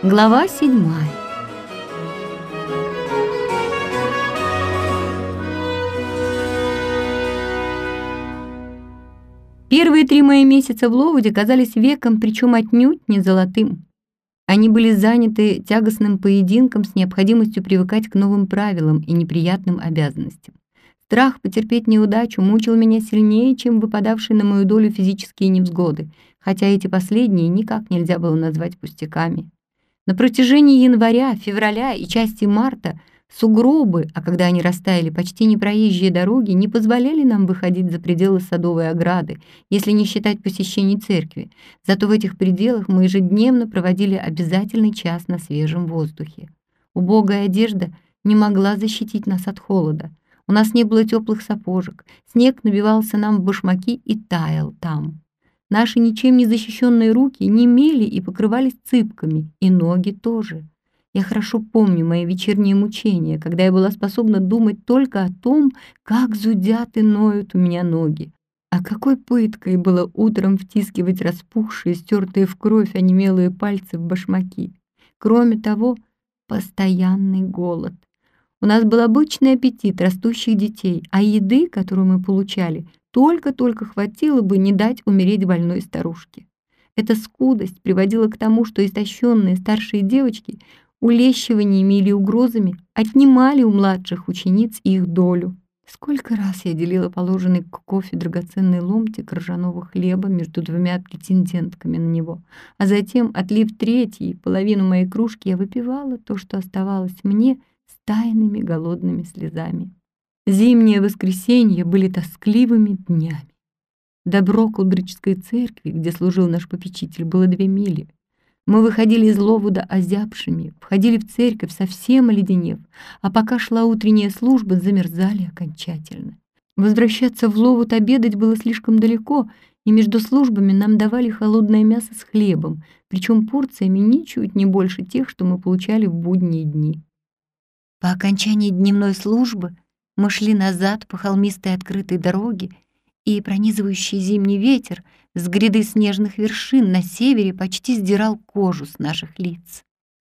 Глава 7. Первые 3 мои месяца в Ловуде казались веком, причем отнюдь не золотым. Они были заняты тягостным поединком с необходимостью привыкать к новым правилам и неприятным обязанностям. Страх потерпеть неудачу мучил меня сильнее, чем выпадавшие на мою долю физические невзгоды, хотя эти последние никак нельзя было назвать пустяками. На протяжении января, февраля и части марта сугробы, а когда они растаяли, почти непроезжие дороги, не позволяли нам выходить за пределы садовой ограды, если не считать посещений церкви. Зато в этих пределах мы ежедневно проводили обязательный час на свежем воздухе. Убогая одежда не могла защитить нас от холода. У нас не было теплых сапожек, снег набивался нам в башмаки и таял там. Наши ничем не защищенные руки немели и покрывались цыпками, и ноги тоже. Я хорошо помню мои вечерние мучения, когда я была способна думать только о том, как зудят и ноют у меня ноги. А какой пыткой было утром втискивать распухшие, стертые в кровь онемелые пальцы в башмаки. Кроме того, постоянный голод. У нас был обычный аппетит растущих детей, а еды, которую мы получали, только-только хватило бы не дать умереть больной старушке. Эта скудость приводила к тому, что истощенные старшие девочки улещиваниями или угрозами отнимали у младших учениц их долю. Сколько раз я делила положенный к кофе драгоценный ломтик ржаного хлеба между двумя претендентками на него, а затем, отлив третий, половину моей кружки, я выпивала то, что оставалось мне, с тайными голодными слезами. Зимние воскресенья были тоскливыми днями. До Броклбриджской церкви, где служил наш попечитель, было 2 мили. Мы выходили из Ловуда озябшими, входили в церковь совсем оледенев, а пока шла утренняя служба, замерзали окончательно. Возвращаться в Ловуд обедать было слишком далеко, и между службами нам давали холодное мясо с хлебом, причем порциями ничуть не больше тех, что мы получали в будние дни. По окончании дневной службы мы шли назад по холмистой открытой дороге, и пронизывающий зимний ветер с гряды снежных вершин на севере почти сдирал кожу с наших лиц.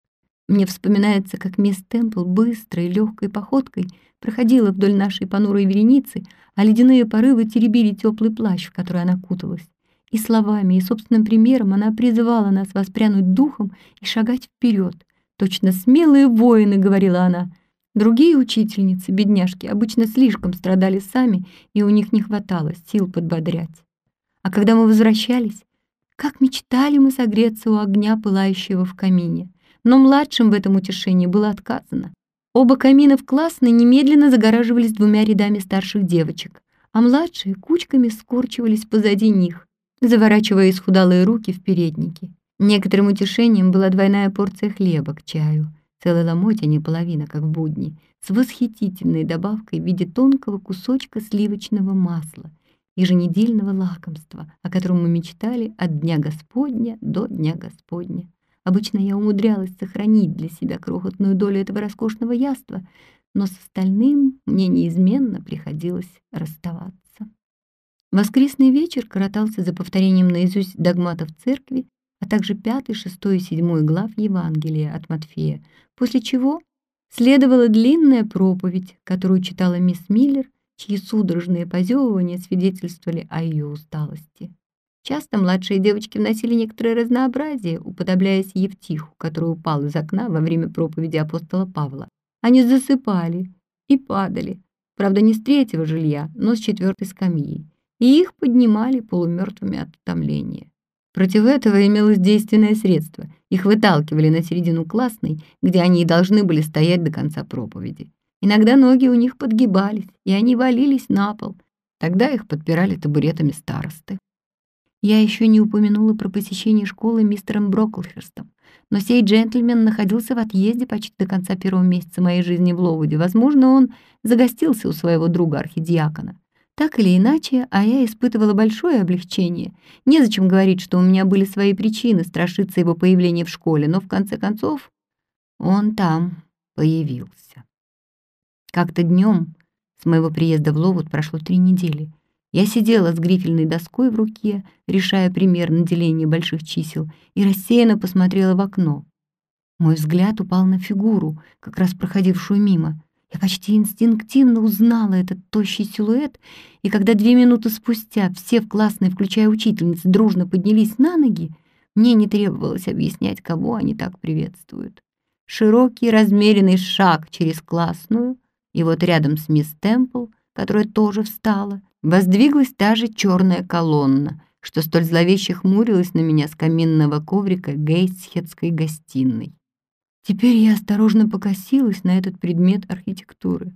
Мне вспоминается, как мисс Темпл быстрой легкой походкой проходила вдоль нашей понурой вереницы, а ледяные порывы теребили теплый плащ, в который она куталась. И словами, и собственным примером она призывала нас воспрянуть духом и шагать вперед. «Точно смелые воины», — говорила она. Другие учительницы, бедняжки, обычно слишком страдали сами, и у них не хватало сил подбодрять. А когда мы возвращались, как мечтали мы согреться у огня, пылающего в камине. Но младшим в этом утешении было отказано. Оба камина в классной немедленно загораживались 2 рядами старших девочек, а младшие кучками скорчивались позади них, заворачивая исхудалые руки в передники. Некоторым утешением была 2 порция хлеба к чаю. Целый ломоть, а не половина, как в будни, с восхитительной добавкой в виде тонкого кусочка сливочного масла, еженедельного лакомства, о котором мы мечтали от Дня Господня до Дня Господня. Обычно я умудрялась сохранить для себя крохотную долю этого роскошного яства, но с остальным мне неизменно приходилось расставаться. Воскресный вечер коротался за повторением наизусть догматов церкви, а также 5, 6 и 7 глав Евангелия от Матфея, после чего следовала длинная проповедь, которую читала мисс Миллер, чьи судорожные позевывания свидетельствовали о ее усталости. Часто младшие девочки вносили некоторое разнообразие, уподобляясь Евтиху, который упал из окна во время проповеди апостола Павла. Они засыпали и падали, правда, не с 3-го жилья, но с 4-й скамьи, и их поднимали полумертвыми от утомления. Против этого имелось действенное средство. Их выталкивали на середину классной, где они и должны были стоять до конца проповеди. Иногда ноги у них подгибались, и они валились на пол. Тогда их подпирали табуретами старосты. Я еще не упомянула про посещение школы мистером Броклхерстом, но сей джентльмен находился в отъезде почти до конца 1-го месяца моей жизни в Ловуде. Возможно, он загостился у своего друга-архидиакона. Так или иначе, а я испытывала большое облегчение. Незачем говорить, что у меня были свои причины страшиться его появления в школе, но в конце концов он там появился. Как-то днем с моего приезда в Ловуд прошло 3 недели. Я сидела с грифельной доской в руке, решая примерно деление больших чисел, и рассеянно посмотрела в окно. Мой взгляд упал на фигуру, как раз проходившую мимо. Я почти инстинктивно узнала этот тощий силуэт, и когда 2 минуты спустя все в классной, включая учительниц, дружно поднялись на ноги, мне не требовалось объяснять, кого они так приветствуют. Широкий, размеренный шаг через классную, и вот рядом с мисс Темпл, которая тоже встала, воздвиглась та же черная колонна, что столь зловеще хмурилась на меня с каминного коврика Гейтсхедской гостиной. Теперь я осторожно покосилась на этот предмет архитектуры.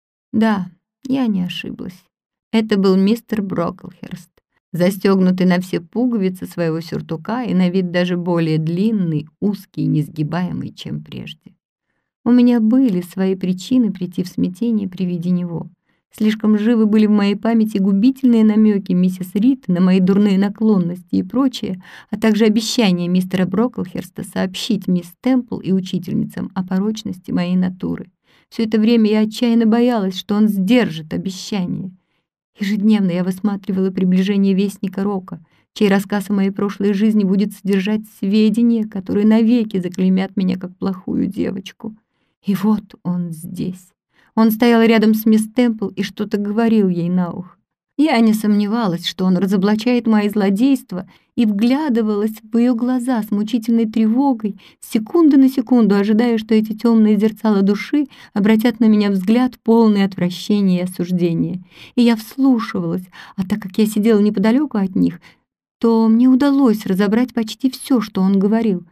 Да, я не ошиблась. Это был мистер Броклхерст, застегнутый на все пуговицы своего сюртука и на вид даже более длинный, узкий и несгибаемый, чем прежде. У меня были свои причины прийти в смятение при виде него. Слишком живы были в моей памяти губительные намеки миссис Рид на мои дурные наклонности и прочее, а также обещание мистера Броклхерста сообщить мисс Темпл и учительницам о порочности моей натуры. Все это время я отчаянно боялась, что он сдержит обещание. Ежедневно я высматривала приближение вестника Рока, чей рассказ о моей прошлой жизни будет содержать сведения, которые навеки заклеймят меня как плохую девочку. И вот он здесь. Он стоял рядом с мисс Темпл и что-то говорил ей на ухо. Я не сомневалась, что он разоблачает мои злодейства, и вглядывалась в ее глаза с мучительной тревогой, с секунды на секунду ожидая, что эти темные зерцала души обратят на меня взгляд, полный отвращения и осуждения. И я вслушивалась, а так как я сидела неподалеку от них, то мне удалось разобрать почти все, что он говорил,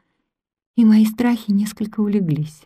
и мои страхи несколько улеглись.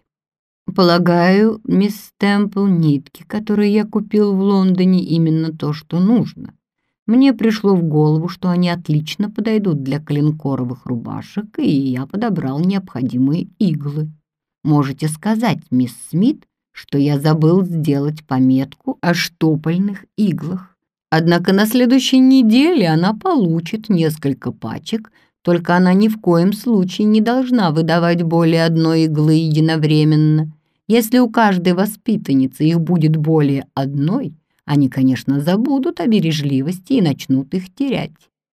Полагаю, мисс Темпл, нитки, которые я купил в Лондоне, именно то, что нужно. Мне пришло в голову, что они отлично подойдут для коленкоровых рубашек, и я подобрал необходимые иглы. Можете сказать, мисс Смит, что я забыл сделать пометку о штопольных иглах. Однако на следующей неделе она получит несколько пачек, только она ни в коем случае не должна выдавать более одной иглы единовременно. Если у каждой воспитанницы их будет более одной, они, конечно, забудут о бережливости и начнут их терять.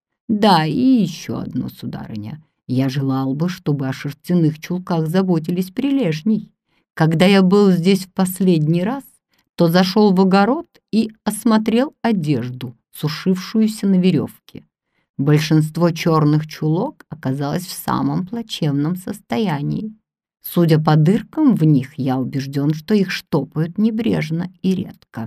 Да, и еще одно, сударыня. Я желал бы, чтобы о шерстяных чулках заботились прилежней. Когда я был здесь в последний раз, то зашел в огород и осмотрел одежду, сушившуюся на веревке. Большинство черных чулок оказалось в самом плачевном состоянии. Судя по дыркам в них, я убежден, что их штопают небрежно и редко.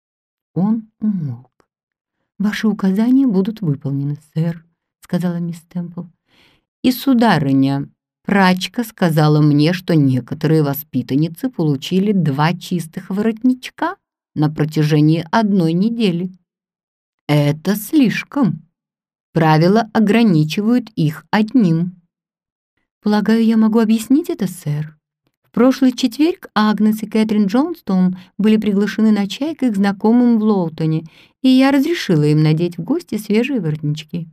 Он умолк. «Ваши указания будут выполнены, сэр», — сказала мисс Темпл. «И, сударыня, прачка сказала мне, что некоторые воспитанницы получили 2 чистых воротничка на протяжении 1 недели. Это слишком. Правила ограничивают их одним». «Полагаю, я могу объяснить это, сэр. В прошлый четверг Агнес и Кэтрин Джонстон были приглашены на чай к их знакомым в Лоутоне, и я разрешила им надеть в гости свежие воротнички».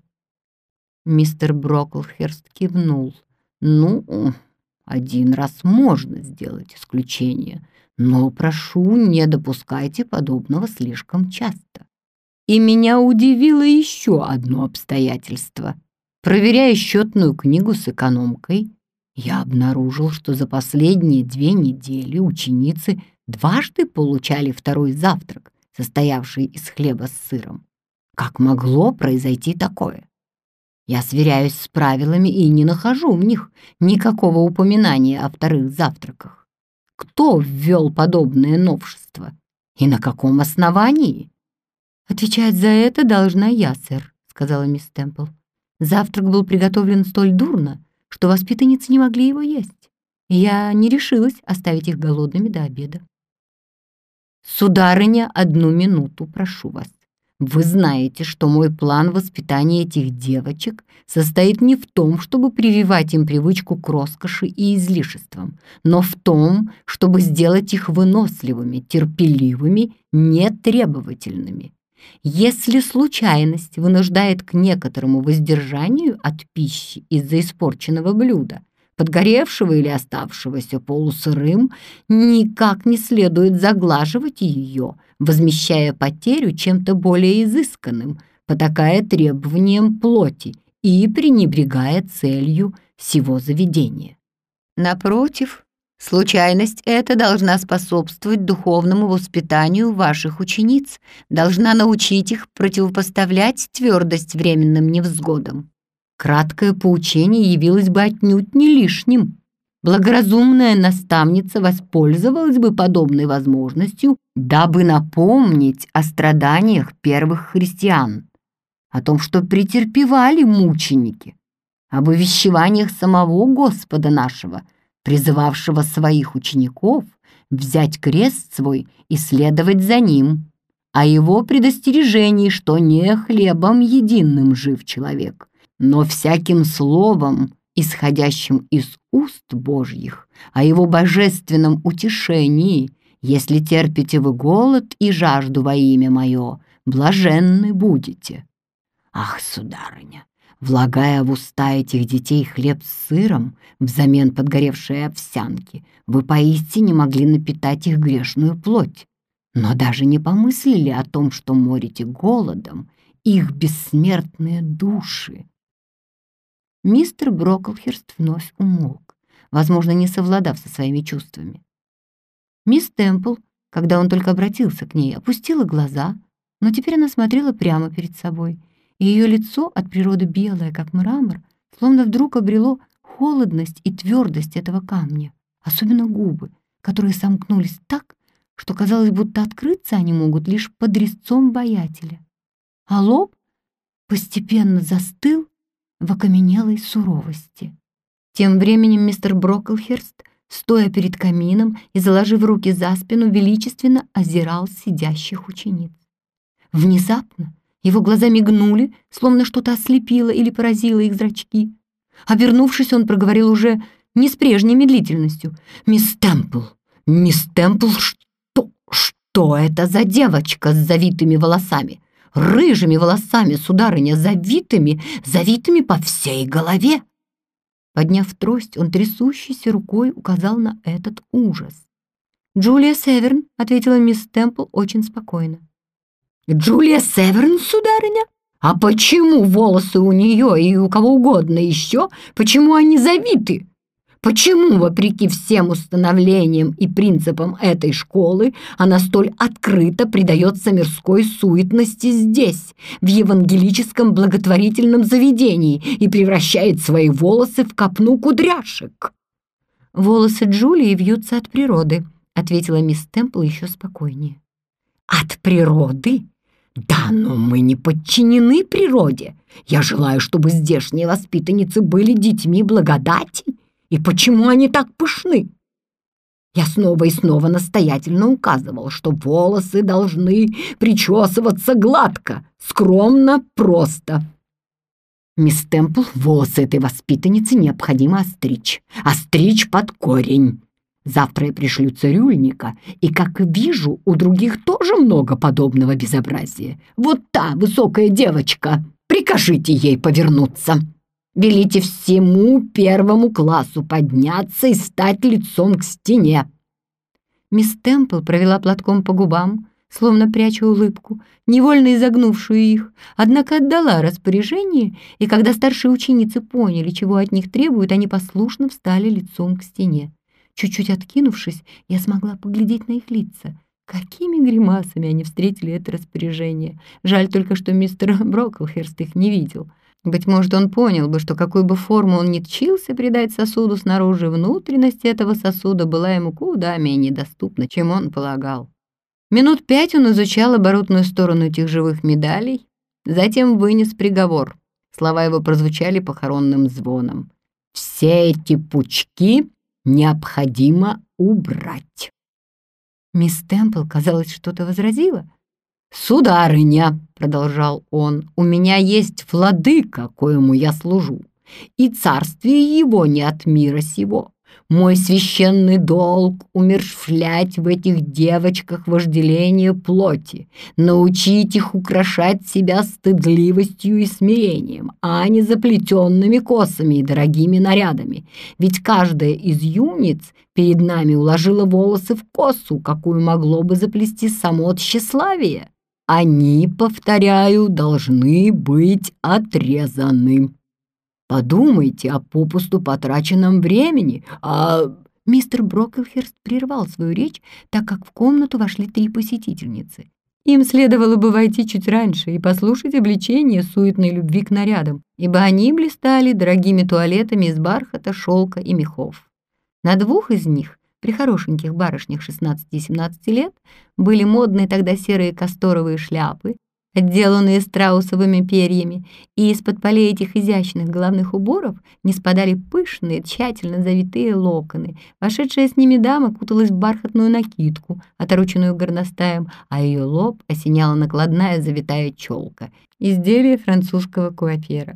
Мистер Броклхерст кивнул. «Ну, 1 раз можно сделать исключение, но, прошу, не допускайте подобного слишком часто. И меня удивило еще одно обстоятельство. Проверяя счетную книгу с экономкой, я обнаружил, что за последние 2 недели ученицы дважды получали 2-й завтрак, состоявший из хлеба с сыром. Как могло произойти такое? Я сверяюсь с правилами и не нахожу в них никакого упоминания о 2-х завтраках. Кто ввел подобное новшество? И на каком основании?» «Отвечать за это должна я, сэр», — сказала мисс Темпл. «Завтрак был приготовлен столь дурно, что воспитанницы не могли его есть. Я не решилась оставить их голодными до обеда». «Сударыня, 1 минуту, прошу вас. Вы знаете, что мой план воспитания этих девочек состоит не в том, чтобы прививать им привычку к роскоши и излишествам, но в том, чтобы сделать их выносливыми, терпеливыми, нетребовательными. Если случайность вынуждает к некоторому воздержанию от пищи из-за испорченного блюда, подгоревшего или оставшегося полусырым, никак не следует заглаживать ее, возмещая потерю чем-то более изысканным, потакая требованиям плоти и пренебрегая целью сего заведения. Напротив, случайность эта должна способствовать духовному воспитанию ваших учениц, должна научить их противопоставлять твердость временным невзгодам. Краткое поучение явилось бы отнюдь не лишним. Благоразумная наставница воспользовалась бы подобной возможностью, дабы напомнить о страданиях первых христиан, о том, что претерпевали мученики, об увещеваниях самого Господа нашего, призывавшего своих учеников взять крест свой и следовать за ним, о его предостережении, что не хлебом единым жив человек, но всяким словом, исходящим из уст Божьих, о его божественном утешении. Если терпите вы голод и жажду во имя мое, блаженны будете. Ах, сударыня, влагая в уста этих детей хлеб с сыром взамен подгоревшей овсянки, вы поистине могли напитать их грешную плоть, но даже не помыслили о том, что морите голодом их бессмертные души. Мистер Броклхерст вновь умолк, возможно, не совладав со своими чувствами. Мисс Темпл, когда он только обратился к ней, опустила глаза, но теперь она смотрела прямо перед собой, и ее лицо, от природы белое, как мрамор, словно вдруг обрело холодность и твердость этого камня, особенно губы, которые сомкнулись так, что казалось, будто открыться они могут лишь под резцом воятеля. А лоб постепенно застыл в окаменелой суровости. Тем временем мистер Броклхерст, стоя перед камином и заложив руки за спину, величественно озирал сидящих учениц. Внезапно его глаза мигнули, словно что-то ослепило или поразило их зрачки. Обернувшись, он проговорил уже не с прежней медлительностью. «Мисс Темпл, что это за девочка с завитыми волосами? Рыжими волосами, сударыня, завитыми по всей голове!» Подняв трость, он трясущейся рукой указал на этот ужас. «Джулия Северн», — ответила мисс Темпл очень спокойно. «Джулия Северн, сударыня? А почему волосы у нее и у кого угодно еще, почему они завиты? Почему, вопреки всем установлениям и принципам этой школы, она столь открыто предается мирской суетности здесь, в евангелическом благотворительном заведении, и превращает свои волосы в копну кудряшек?» «Волосы Джулии вьются от природы», — ответила мисс Темпл еще спокойнее. «От природы? Да, но мы не подчинены природе. Я желаю, чтобы здешние воспитанницы были детьми благодати. И почему они так пышны? Я снова и снова настоятельно указывал, что волосы должны причесываться гладко, скромно, просто. Мисс Темпл, волосы этой воспитанницы необходимо остричь под корень. Завтра я пришлю цирюльника, и, как вижу, у других тоже много подобного безобразия. Вот та высокая девочка, прикажите ей повернуться. Велите всему первому классу подняться и стать лицом к стене». Мисс Темпл провела платком по губам, словно пряча улыбку, невольно изогнувшую их, однако отдала распоряжение, и когда старшие ученицы поняли, чего от них требуют, они послушно встали лицом к стене. Чуть-чуть откинувшись, я смогла поглядеть на их лица. Какими гримасами они встретили это распоряжение. Жаль только, что мистер Броклхерст их не видел. Быть может, он понял бы, что какую бы форму он ни тчился придать сосуду снаружи, внутренность этого сосуда была ему куда менее доступна, чем он полагал. Минут 5 он изучал оборотную сторону этих живых медалей, затем вынес приговор. Слова его прозвучали похоронным звоном. «Все эти пучки необходимо убрать». Мисс Темпл, казалось, что-то возразила. «Сударыня», — продолжал он, — «у меня есть владыка, коему я служу, и царствие его не от мира сего. Мой священный долг — умерщвлять в этих девочках вожделение плоти, научить их украшать себя стыдливостью и смирением, а не заплетенными косами и дорогими нарядами. Ведь каждая из юниц перед нами уложила волосы в косу, какую могло бы заплести само тщеславие. Они, повторяю, должны быть отрезаны». Подумайте о попусту потраченном времени, Мистер Броклхерст прервал свою речь, так как в комнату вошли 3 посетительницы. Им следовало бы войти чуть раньше и послушать обличение суетной любви к нарядам, ибо они блистали дорогими туалетами из бархата, шелка и мехов. На 2 из них, при хорошеньких барышнях 16 и 17 лет, были модные тогда серые касторовые шляпы, отделанные страусовыми перьями, и из-под полей этих изящных головных уборов не спадали пышные, тщательно завитые локоны. Вошедшая с ними дама куталась в бархатную накидку, отороченную горностаем, а ее лоб осеняла накладная завитая челка, изделие французского куафера.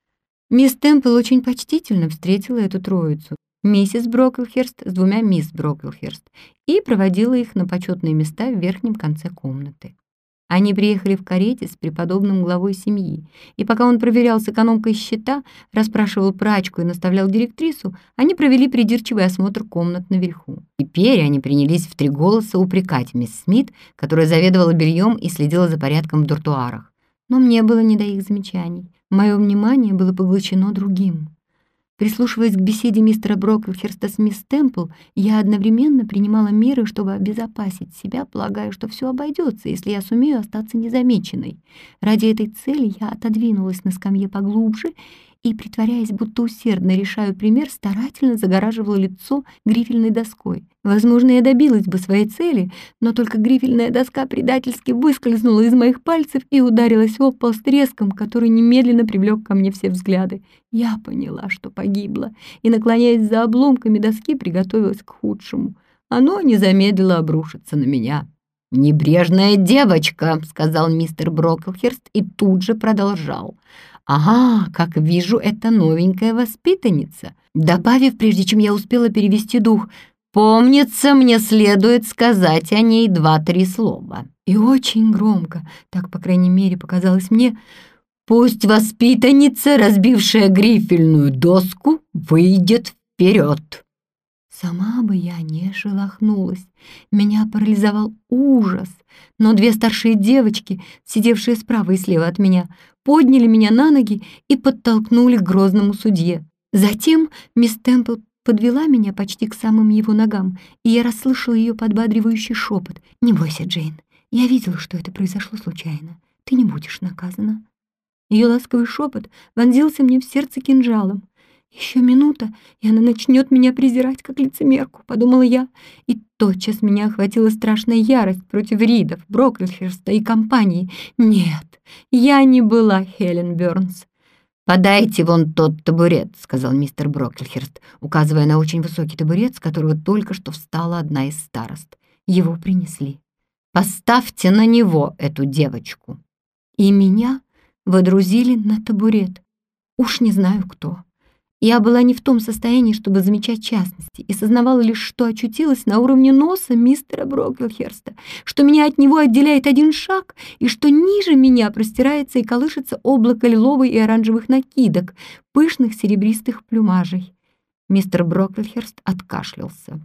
Мисс Темпл очень почтительно встретила эту троицу, миссис Броклхерст с 2 мисс Броклхерст, и проводила их на почетные места в верхнем конце комнаты. Они приехали в карете с преподобным главой семьи, и пока он проверял с экономкой счета, расспрашивал прачку и наставлял директрису, они провели придирчивый осмотр комнат наверху. Теперь они принялись в 3 голоса упрекать мисс Смит, которая заведовала бельем и следила за порядком в дуртуарах. Но мне было не до их замечаний. Мое внимание было поглощено другим. Прислушиваясь к беседе мистера Броклхерста с мисс Темпл, я одновременно принимала меры, чтобы обезопасить себя, полагая, что все обойдется, если я сумею остаться незамеченной. Ради этой цели я отодвинулась на скамье поглубже и, притворяясь, будто усердно решаю пример, старательно загораживала лицо грифельной доской. Возможно, я добилась бы своей цели, но только грифельная доска предательски выскользнула из моих пальцев и ударилась об пол с треском, который немедленно привлек ко мне все взгляды. Я поняла, что погибла, и, наклоняясь за обломками доски, приготовилась к худшему. Оно не замедлило обрушиться на меня. «Небрежная девочка», — сказал мистер Броклхерст и тут же продолжал. «Ага, как вижу, это новенькая воспитанница», добавив, прежде чем я успела перевести дух, «помнится, мне следует сказать о ней 2-3 слова». И очень громко, так, по крайней мере, показалось мне, «Пусть воспитанница, разбившая грифельную доску, выйдет вперед». Сама бы я не шелохнулась. Меня парализовал ужас, но 2 старшие девочки, сидевшие справа и слева от меня, подняли меня на ноги и подтолкнули к грозному судье. Затем мисс Темпл подвела меня почти к самым его ногам, и я расслышала ее подбадривающий шепот. «Не бойся, Джейн, я видела, что это произошло случайно. Ты не будешь наказана». Ее ласковый шепот вонзился мне в сердце кинжалом. «Еще минута, и она начнет меня презирать, как лицемерку», — подумала я, и тотчас меня охватила страшная ярость против Ридов, Броклхерста и компании. Нет, я не была Хелен Бёрнс. «Подайте вон тот табурет», — сказал мистер Броклхерст, указывая на очень высокий табурет, с которого только что встала одна из старост. Его принесли. «Поставьте на него эту девочку». И меня водрузили на табурет. Уж не знаю кто. Я была не в том состоянии, чтобы замечать частности, и сознавала лишь, что очутилась на уровне носа мистера Броклхерста, что меня от него отделяет 1 шаг, и что ниже меня простирается и колышется облако лиловой и оранжевых накидок, пышных серебристых плюмажей. Мистер Броклхерст откашлялся.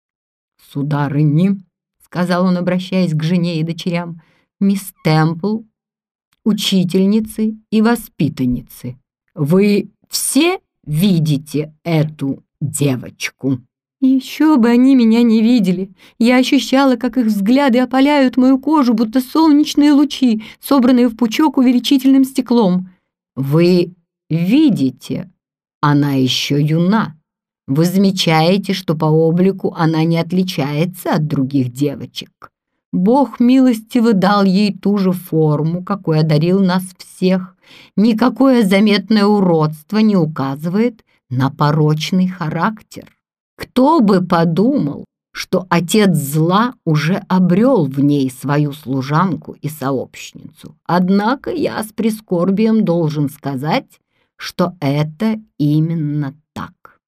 «Сударыни», — сказал он, обращаясь к жене и дочерям, «мисс Темпл, учительницы и воспитанницы, вы все видите эту девочку?» Еще бы они меня не видели. Я ощущала, как их взгляды опаляют мою кожу, будто солнечные лучи, собранные в пучок увеличительным стеклом. «Вы видите, она еще юна. Вы замечаете, что по облику она не отличается от других девочек. Бог милостиво дал ей ту же форму, какой одарил нас всех. Никакое заметное уродство не указывает на порочный характер. Кто бы подумал, что отец зла уже обрел в ней свою служанку и сообщницу. Однако я с прискорбием должен сказать, что это именно так».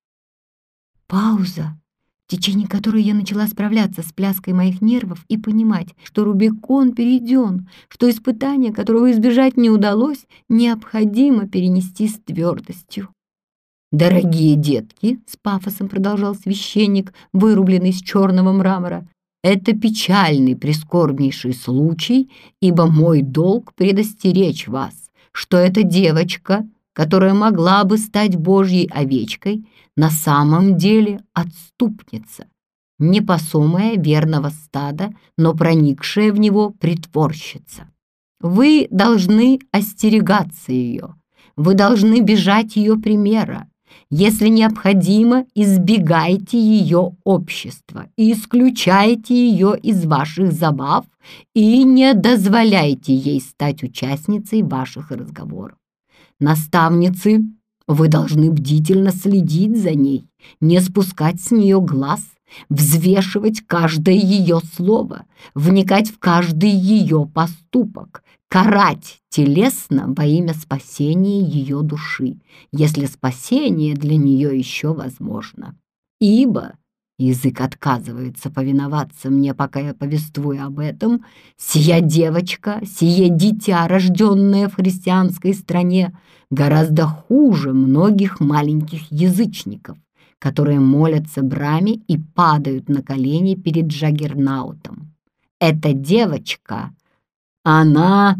Пауза, в течение которой я начала справляться с пляской моих нервов и понимать, что Рубикон перейден, что испытание, которого избежать не удалось, необходимо перенести с твердостью. «Дорогие детки», — с пафосом продолжал священник, вырубленный из черного мрамора, «это печальный, прискорбнейший случай, ибо мой долг предостеречь вас, что эта девочка которая могла бы стать Божьей овечкой, на самом деле отступница, непосомая верного стада, но проникшая в него притворщица. Вы должны остерегаться ее, вы должны бежать ее примера. Если необходимо, избегайте ее общества и исключайте ее из ваших забав и не дозволяйте ей стать участницей ваших разговоров. Наставницы, вы должны бдительно следить за ней, не спускать с нее глаз, взвешивать каждое ее слово, вникать в каждый ее поступок, карать телесно во имя спасения ее души, если спасение для нее еще возможно. Ибо язык отказывается повиноваться мне, пока я повествую об этом. Сия девочка, сие дитя, рожденное в христианской стране, гораздо хуже многих маленьких язычников, которые молятся Браме и падают на колени перед Джаггернаутом. Эта девочка, она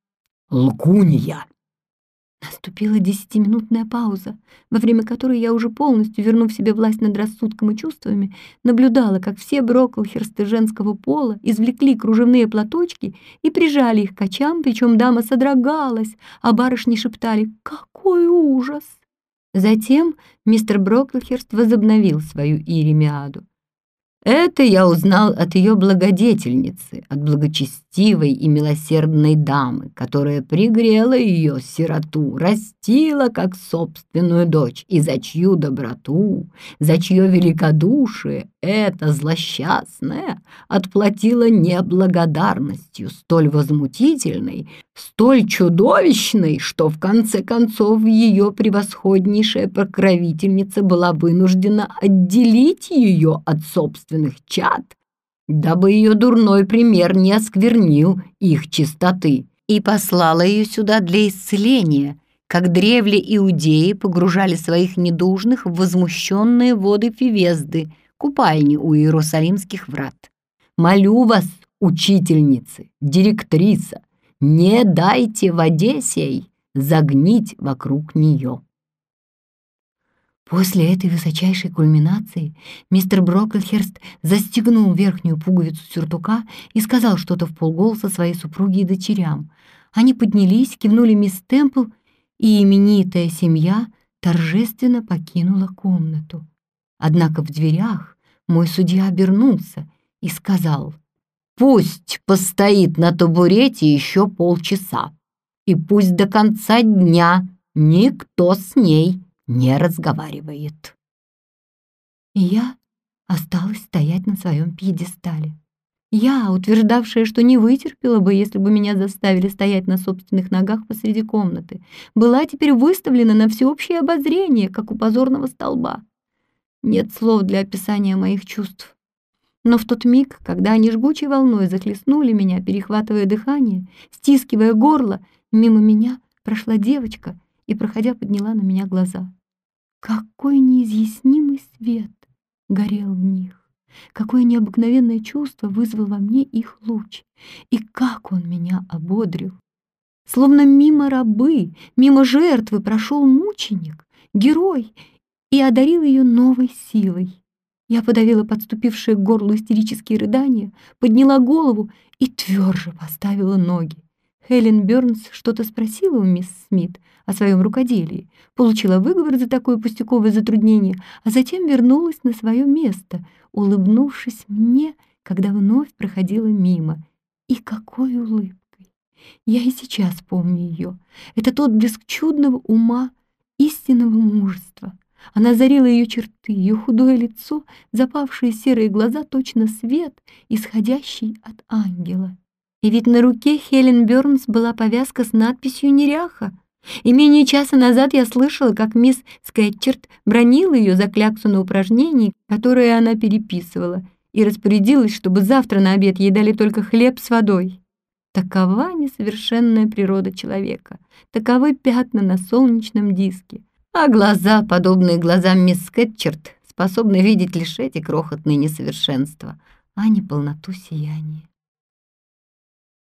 лгунья. Наступила 10-минутная пауза, во время которой я, уже полностью вернув себе власть над рассудком и чувствами, наблюдала, как все Броклхерсты женского пола извлекли кружевные платочки и прижали их к очам, причем дама содрогалась, а барышни шептали «Какой ужас!». Затем мистер Броклхерст возобновил свою иеремиаду. Это я узнал от ее благодетельницы, от благочестивой и милосердной дамы, которая пригрела ее, сироту, растила как собственную дочь, и за чью доброту, за чье великодушие эта злосчастная отплатила неблагодарностью, столь возмутительной, столь чудовищной, что в конце концов ее превосходнейшая покровительница была вынуждена отделить ее от собственных чад, дабы ее дурной пример не осквернил их чистоты, и послала ее сюда для исцеления, как древле иудеи погружали своих недужных в возмущенные воды Фивезды, купальни у Иерусалимских врат. Молю вас, учительницы, директриса, не дайте воде сей загнить вокруг нее. После этой высочайшей кульминации мистер Броклхерст застегнул верхнюю пуговицу сюртука и сказал что-то вполголоса своей супруге и дочерям. Они поднялись, кивнули мисс Темпл, и именитая семья торжественно покинула комнату. Однако в дверях мой судья обернулся и сказал: «Пусть постоит на табурете еще полчаса, и пусть до конца дня никто с ней не разговаривает». И я осталась стоять на своем пьедестале. Я, утверждавшая, что не вытерпела бы, если бы меня заставили стоять на собственных ногах посреди комнаты, была теперь выставлена на всеобщее обозрение, как у позорного столба. Нет слов для описания моих чувств. Но в тот миг, когда они жгучей волной захлестнули меня, перехватывая дыхание, стискивая горло, мимо меня прошла девочка и, проходя, подняла на меня глаза. Какой неизъяснимый свет горел в них! Какое необыкновенное чувство вызвал во мне их луч! И как он меня ободрил! Словно мимо рабы, мимо жертвы прошел мученик, герой, и одарил ее новой силой. Я подавила подступившие к горлу истерические рыдания, подняла голову и тверже поставила ноги. Хелен Бёрнс что-то спросила у мисс Смит о своем рукоделии, получила выговор за такое пустяковое затруднение, а затем вернулась на свое место, улыбнувшись мне, когда вновь проходила мимо. И какой улыбкой! Я и сейчас помню ее. Это тот блеск чудного ума, истинного мужества. Она озарила ее черты, ее худое лицо, запавшие серые глаза, точно свет, исходящий от ангела. И ведь на руке Хелен Бёрнс была повязка с надписью «Неряха». И менее часа назад я слышала, как мисс Скетчерт бранила ее за кляксу на упражнении, которое она переписывала, и распорядилась, чтобы завтра на обед ей дали только хлеб с водой. Такова несовершенная природа человека, таковы пятна на солнечном диске. А глаза, подобные глазам мисс Скетчерт, способны видеть лишь эти крохотные несовершенства, а не полноту сияния.